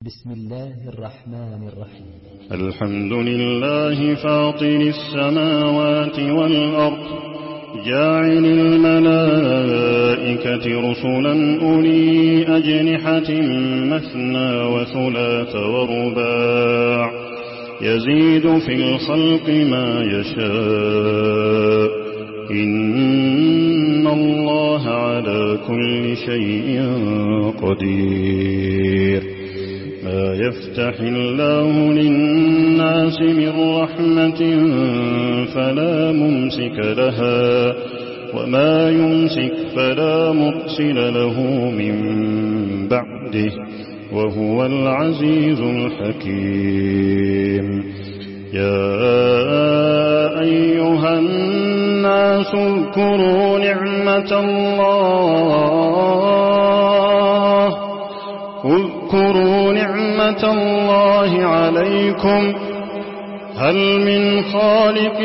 بسم الله الرحمن الرحيم. الحمد لله فاطر السماوات والأرض جاعل الملائكة رسلا أولي أجنحة مثنى وثلاث ورباع يزيد في الخلق ما يشاء إن الله على كل شيء قدير. ما يفتح الله للناس من رحمة فلا ممسك لها وما يمسك فلا مرسل له من بعده وهو العزيز الحكيم. يا أيها الناس اذكروا نعمة الله عليكم هل من خالق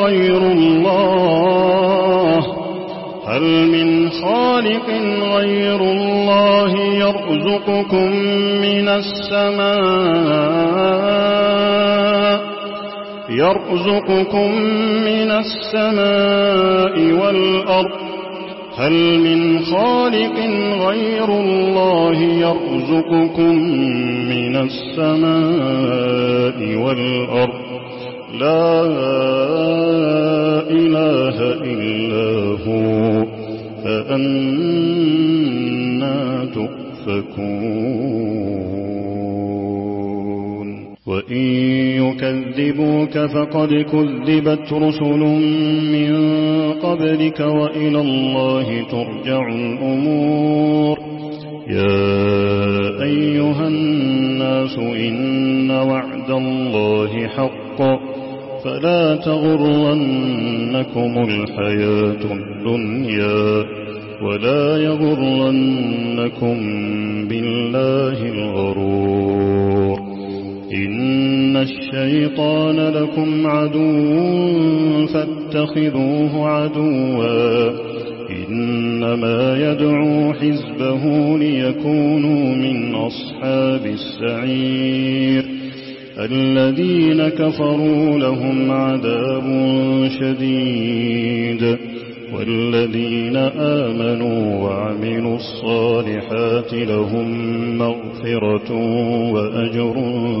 غير الله يرزقكم من السماء والأرض هل من خالق غير الله يرزقكم من السماء والأرض لا إله إلا هو فأنى تؤفكون. وإن يكذبوك فقد كذبت رسل من قبلك وإلى الله ترجع الأمور. يا أيها الناس إن وعد الله حق فلا تغرنكم الحياة الدنيا ولا يغرنكم بالله الغرور. إن الشيطان لكم عدو فاتخذوه عدوا إنما يدعو حزبه ليكونوا من أصحاب السعير. الذين كفروا لهم عذاب شديد والذين آمنوا وعملوا الصالحات لهم مغفرة وأجر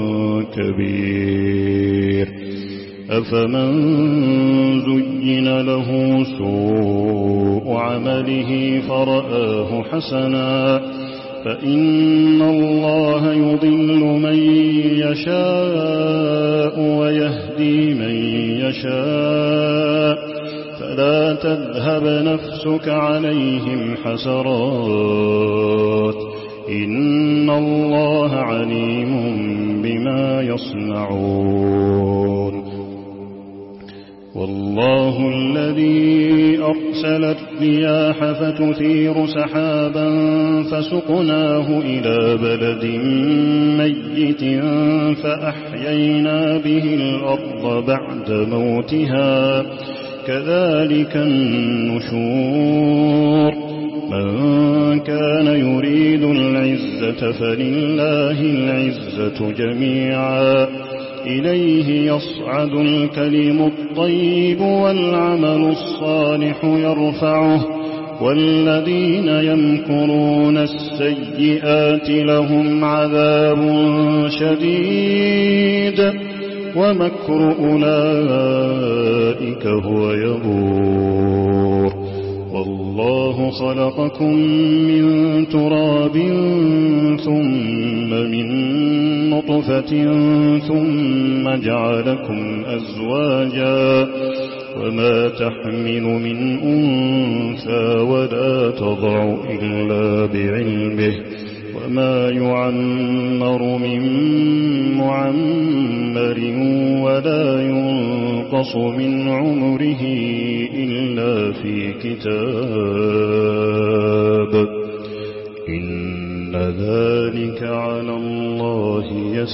كبير. أفمن زين له سوء عمله فرآه حسنا فإن الله يضل من يشاء ويهدي من يشاء فلا تذهب نفسك عليهم حسرات إن الله عليم بما يصنعون. والله الذي أرسل الرياح فتثير سحابا فسقناه إلى بلد ميت فأحيينا به الأرض بعد موتها كذلك النشور. من كان يريد العزة فلله العزة جميعا إليه يصعد الكلم الطيب والعمل الصالح يرفعه والذين يمكرون السيئات لهم عذاب شديد ومكر أولئك هو يبور. والله خلقكم من تراب ثم من نطفة ثم جعلكم أزواجا وما تحمل من أنثى ولا تضع إلا بعلمه وما يعمر من معمر ولا ينقص من عمره إلا في كتاب إن ذلك على الله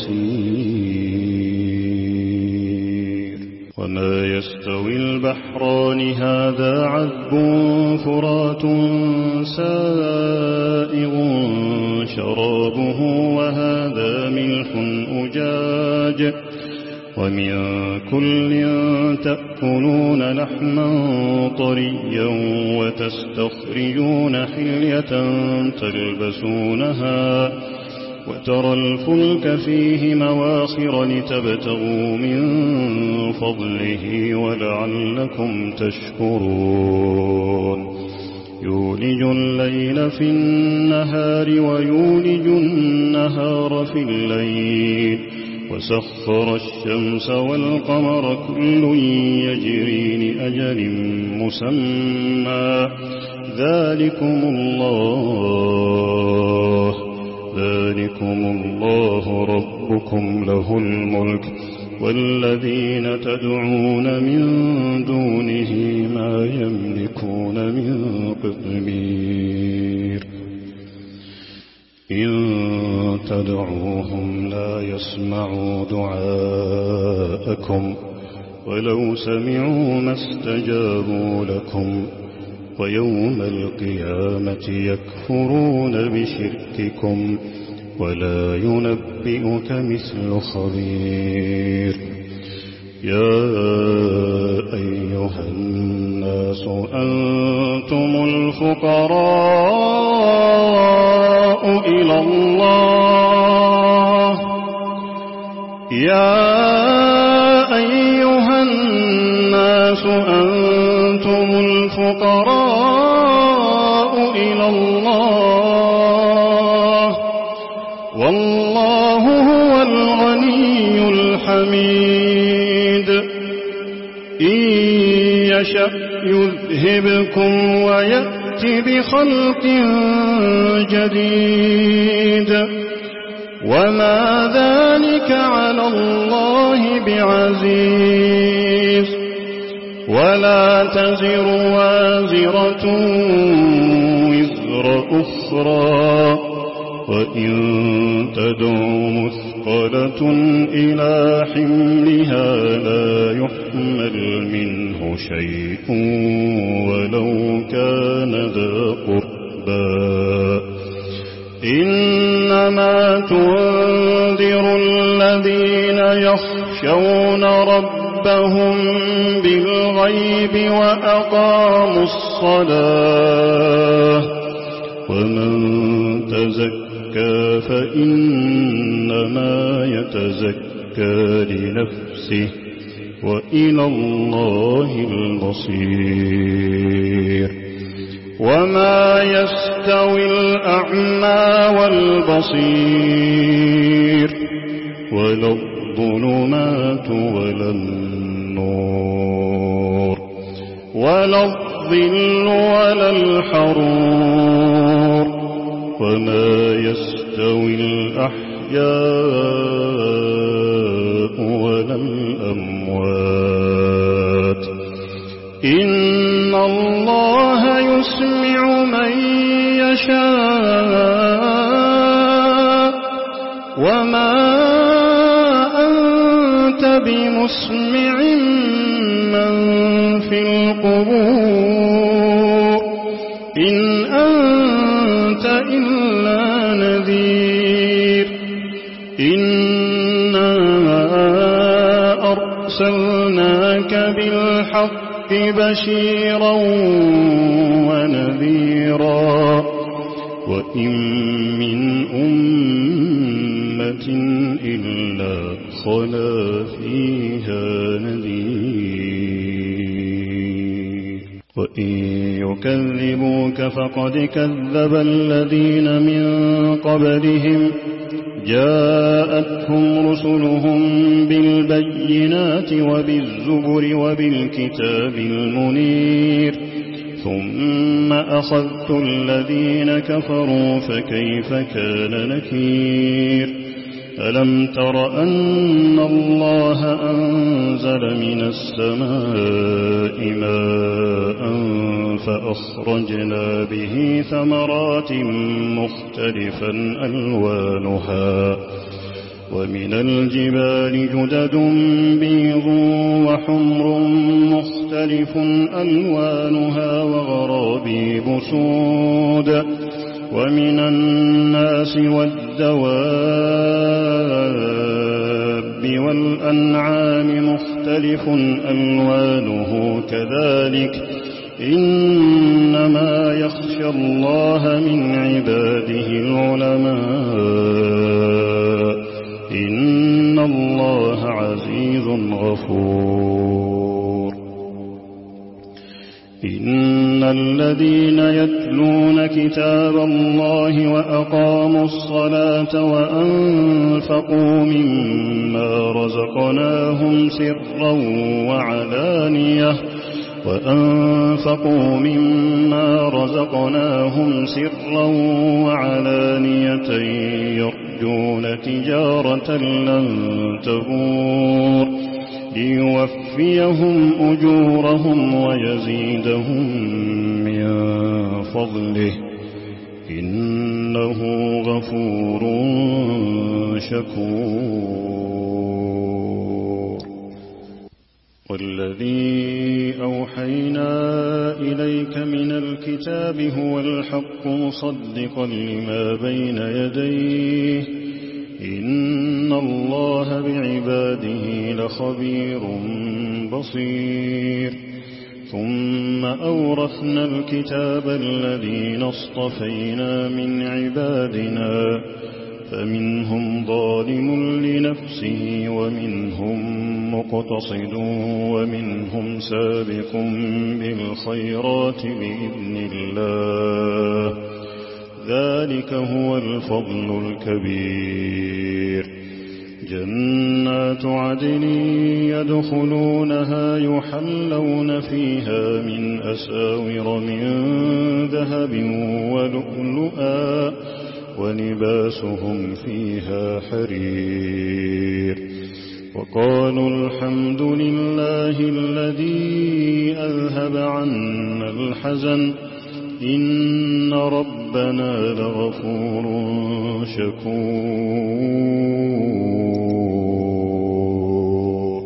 يسير. وما يستوي البحران هذا عذب فرات سائغ شرابه وهذا فيها ملح أجاج ومن كل تأكلون لحما طريا وتستخرجون حلية تلبسونها وترى الفلك فيه مواخر لتبتغوا من فضله ولعلكم تشكرون يولج الليل في النهار ويولج النهار في الليل وسخر الشمس والقمر كل يجري لأجل مسمى ذلكم الله ربكم له الملك والذين تدعون من دونه ما يملكون من قطمير إن تدعوهم لا يسمعوا دعاءكم ولو سمعوا ما استجابوا لكم ويوم القيامة يكفرون بشرككم ولا ينبئك مثل خبير يا أيها الناس أنتم الفقراء إلى الله يا أيها الناس أنتم الفقراء إلى الله والله هو الغني الحميد إن يشأ يذهبكم ويأت بخلق جديد وما ذلك على الله بعزيز ولا تزر وازرة وزر أخرى وإن تدع مثقلة إلى حملها لا يحمل منه شيء ولو كان ذا قربى إنما تنذر الذين يخشون ربهم بالغيب وأقاموا الصلاة ومن تزكى فإنما يتزكى لنفسه وإلى الله المصير وما يستوي الأعمى والبصير ولا الظلمات ولا النور ولا الظل ولا الحرور وما يستوي الأحياء ولا الأموات إن الله يسمع من يشاء وما أنت بمسمع من في القبور إن أنت إلا نذير إنا أرسلناك بالحق بشيرا ونذيرا وإن من أمة إلا خلا فيها نذير وإن يكذبوك فقد كذب الذين من قبلهم جاءتهم رسلهم بالبينات وبالزبر وبالكتاب المنير ثم أخذت الذين كفروا فكيف كان نكير ألم تر أن الله أنزل من السماء ماء فأخرجنا به ثمرات مختلفا ألوانها ومن الجبال جدد بيض وحمر مختلف ألوانها وغرابيب سود ومن الناس والدواب الأنعام مختلف ألوانه كذلك إنما يخشى الله من عباده العلماء إن الله عزيز غفور إن الذين يتلون كتاب الله وأقاموا الصلاة وأنفقوا مما رزقناهم سرا وعلانية يرجون تجارة لن تبور ليوفيهم أجورهم ويزيدهم من فضله إنه غفور شكور والذي أوحينا إليك من الكتاب هو الحق مصدقا لما بين يديه إن الله بعباده لخبير بصير ثم أورثنا الكتاب الذين اصطفينا من عبادنا فمنهم ظالم لنفسه ومنهم مقتصد ومنهم سابق بالخيرات بإذن الله ذلك هو الفضل الكبير جنات عدن يدخلونها يحلون فيها من أساور من ذهب ولؤلؤا ولباسهم فيها حرير وقالوا الحمد لله الذي أذهب عنا الحزن إن ربنا لغفور شكور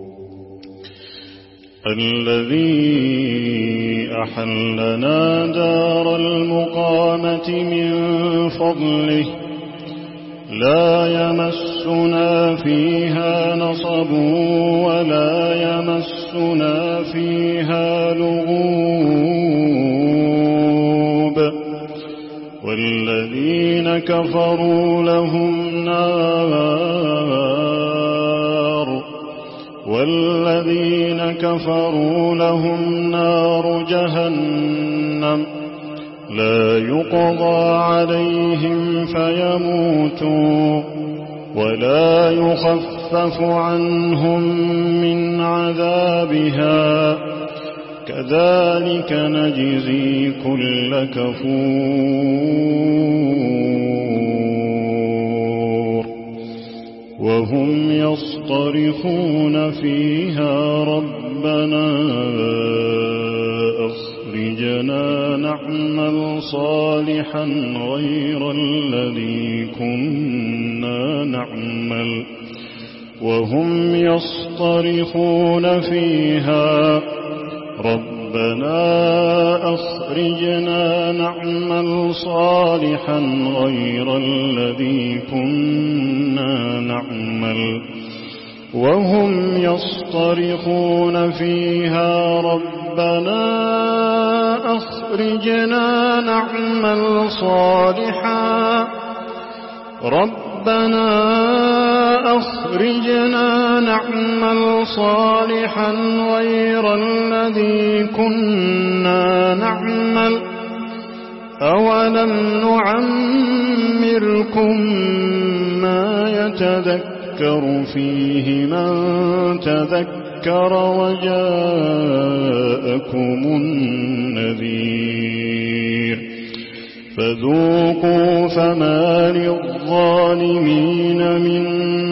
الذي أحلنا دار المقامة من فضله لا يمسنا فيها نصب ولا يمسنا فيها لغوب والذين كفروا لهم نار جهنم لا يقضى عليهم فيموتوا ولا يخفف عنهم من عذابها كذلك نجزي كل كفور وهم يصطرخون فيها ربنا أخرجنا نعمل صالحا غير الذي كنا نعمل وهم يصطرخون فيها ربنا أخرجنا نعمل صالحا غير الذي كنا نعمل وهم يصطرخون فيها ربنا أخرجنا نعمل صالحا غير الذي كنا نعمل أولم نعمركم ما يتذكر فيه من تذكر وجاءكم النذير فذوقوا فما للظالمين من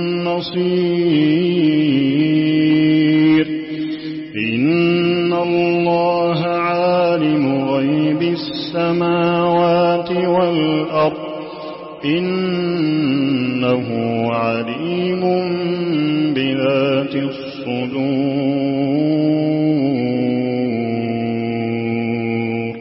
نصير إن الله عالم غيب السماوات والأرض إنه عليم بذات الصدور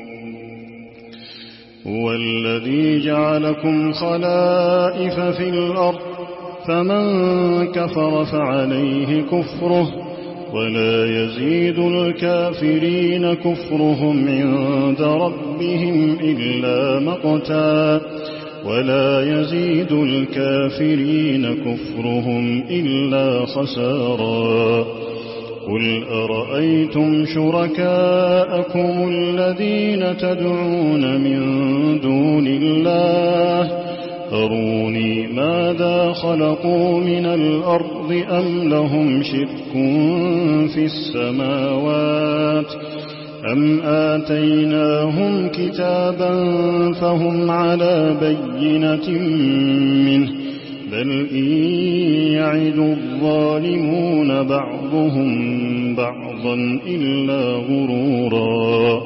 هو الذي جعلكم خلائف في الأرض فمن كفر فعليه كفره ولا يزيد الكافرين كفرهم عند ربهم إلا مقتا ولا يزيد الكافرين كفرهم إلا خسارا قل أرأيتم شركاءكم الذين تدعون من دون الله أروني ماذا خلقوا من الأرض أم لهم شرك في السماوات أم آتيناهم كتابا فهم على بينة منه بل إن يعد الظالمون بعضهم بعضا إلا غرورا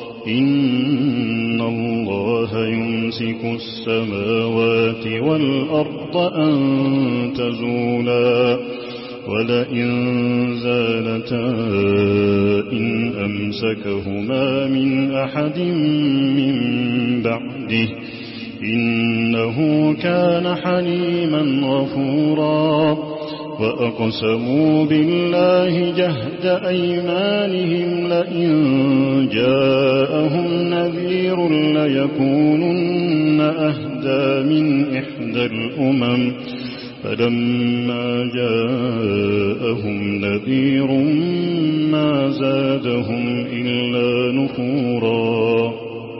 إن الله يمسك السماوات والأرض أن تزولا ولئن زالتا إن أمسكهما من أحد من بعده إنه كان حليما غفورا وأقسموا بالله جهد أيمانهم لئن جاءهم نذير ليكونن أهدى من إحدى الأمم فلما جاءهم نذير ما زادهم إلا نفورا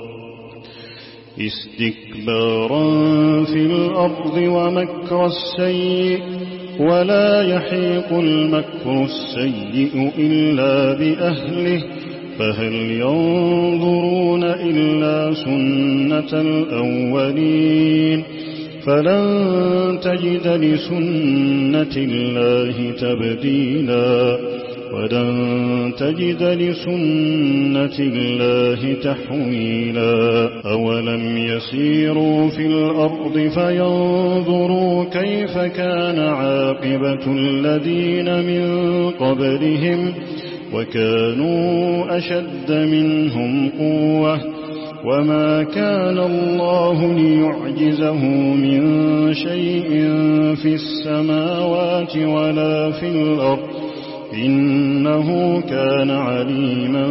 استكبارا في الأرض ومكر السيء ولا يحيق المكر السيء إلا بأهله فهل ينظرون إلا سنة الأولين فلن تجد لسنة الله تبديلا ولن تجد لسنة الله تحويلا أولم يسيروا في الأرض فينظروا كيف كان عاقبة الذين من قبلهم وكانوا أشد منهم قوة وما كان الله ليعجزه من شيء في السماوات ولا في الأرض إنه كان عليما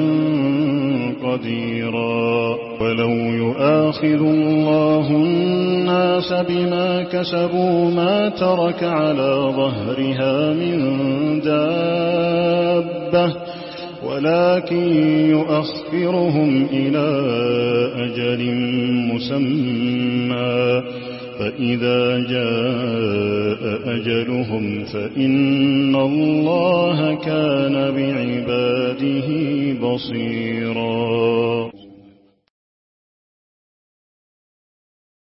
قديرا ولو يؤاخذ الله الناس بما كسبوا ما ترك على ظهرها من دابة ولكن يؤخرهم إلى أجل مسمى فإذا جاء أجلهم فإن الله كان بعباده بصيرا